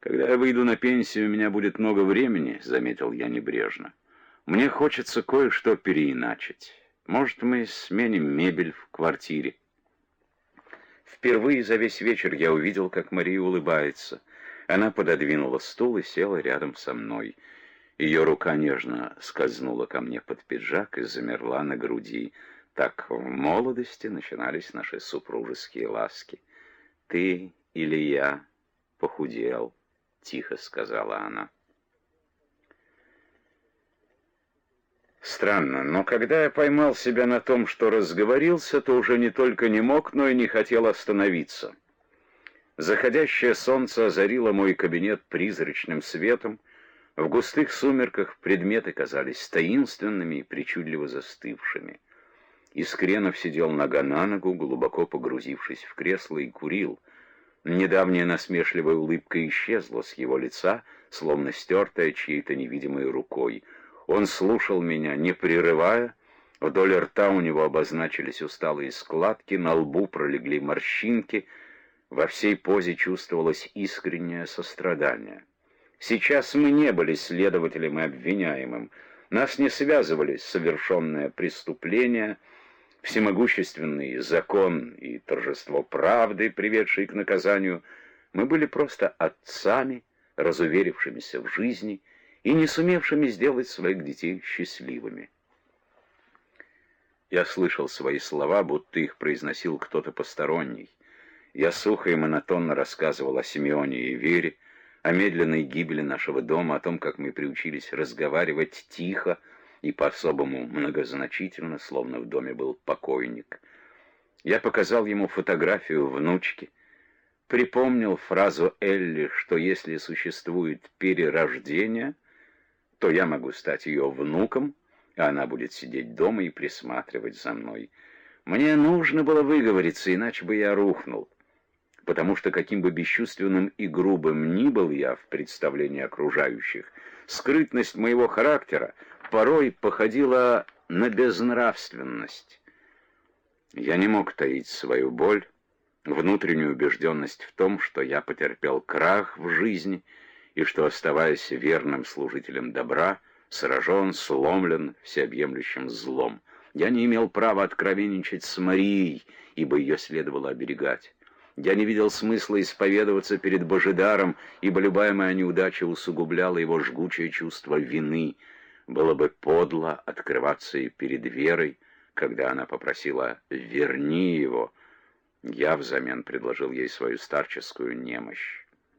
«Когда я выйду на пенсию, у меня будет много времени», — заметил я небрежно. «Мне хочется кое-что переиначить. Может, мы сменим мебель в квартире». Впервые за весь вечер я увидел, как Мария улыбается. Она пододвинула стул и села рядом со мной. Ее рука нежно скользнула ко мне под пиджак и замерла на груди. Так в молодости начинались наши супружеские ласки. «Ты или я похудел», — тихо сказала она. Странно, но когда я поймал себя на том, что разговорился, то уже не только не мог, но и не хотел остановиться. Заходящее солнце озарило мой кабинет призрачным светом. В густых сумерках предметы казались таинственными и причудливо застывшими. Искренов сидел нога на ногу, глубоко погрузившись в кресло, и курил. Недавняя насмешливая улыбка исчезла с его лица, словно стертая чьей-то невидимой рукой. Он слушал меня, не прерывая. Вдоль рта у него обозначились усталые складки, на лбу пролегли морщинки. Во всей позе чувствовалось искреннее сострадание. Сейчас мы не были следователем и обвиняемым. Нас не связывали совершенное преступление, всемогущественный закон и торжество правды, приведшие к наказанию. Мы были просто отцами, разуверившимися в жизни и не сумевшими сделать своих детей счастливыми. Я слышал свои слова, будто их произносил кто-то посторонний. Я сухо и монотонно рассказывал о Симеоне и Вере, о медленной гибели нашего дома, о том, как мы приучились разговаривать тихо и по-особому многозначительно, словно в доме был покойник. Я показал ему фотографию внучки, припомнил фразу Элли, что если существует перерождение, то я могу стать ее внуком, а она будет сидеть дома и присматривать за мной. Мне нужно было выговориться, иначе бы я рухнул, потому что каким бы бесчувственным и грубым ни был я в представлении окружающих, скрытность моего характера порой походила на безнравственность. Я не мог таить свою боль, внутреннюю убежденность в том, что я потерпел крах в жизни и что, оставаясь верным служителем добра, сражен, сломлен всеобъемлющим злом. Я не имел права откровенничать с Марией, ибо ее следовало оберегать. Я не видел смысла исповедоваться перед Божидаром, ибо любая моя неудача усугубляла его жгучее чувство вины. Было бы подло открываться и перед Верой, когда она попросила «верни его». Я взамен предложил ей свою старческую немощь.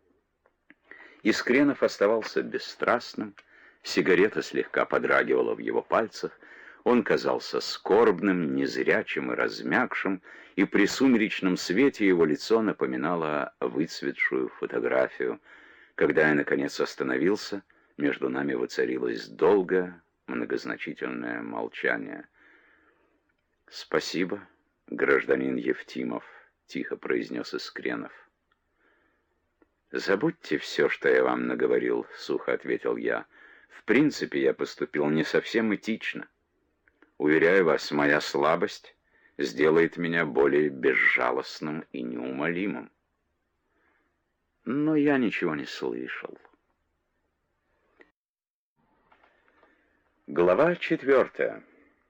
Искренов оставался бесстрастным, сигарета слегка подрагивала в его пальцах, он казался скорбным, незрячим и размякшим, и при сумеречном свете его лицо напоминало выцветшую фотографию. Когда я, наконец, остановился, между нами воцарилось долгое, многозначительное молчание. «Спасибо, гражданин Евтимов», — тихо произнес Искренов. «Забудьте все, что я вам наговорил», — сухо ответил я. «В принципе, я поступил не совсем этично. Уверяю вас, моя слабость сделает меня более безжалостным и неумолимым». Но я ничего не слышал. Глава 4.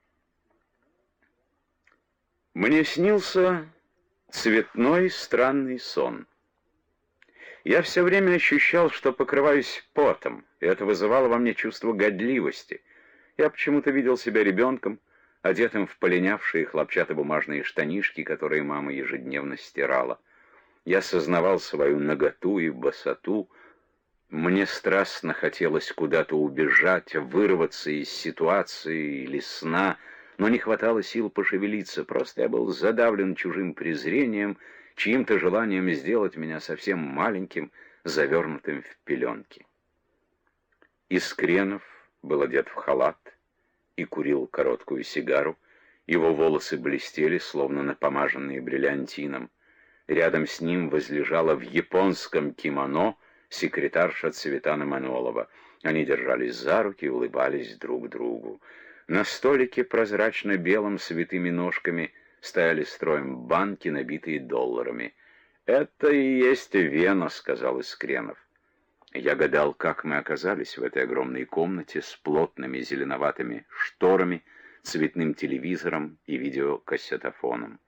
Мне снился цветной странный сон. Я все время ощущал, что покрываюсь потом, и это вызывало во мне чувство годливости. Я почему-то видел себя ребенком, одетым в полинявшие хлопчатобумажные штанишки, которые мама ежедневно стирала. Я сознавал свою наготу и босоту. Мне страстно хотелось куда-то убежать, вырваться из ситуации или сна, но не хватало сил пошевелиться, просто я был задавлен чужим презрением, чьим-то желанием сделать меня совсем маленьким, завернутым в пеленки. Искренов был одет в халат и курил короткую сигару. Его волосы блестели, словно напомаженные бриллиантином. Рядом с ним возлежала в японском кимоно секретарша Цветана Манолова. Они держались за руки и улыбались друг другу. На столике, прозрачно-белом, с витыми ножками, стояли строем банки, набитые долларами. «Это и есть Вена», — сказал Искренов. Я гадал, как мы оказались в этой огромной комнате с плотными зеленоватыми шторами, цветным телевизором и видеокассетофоном.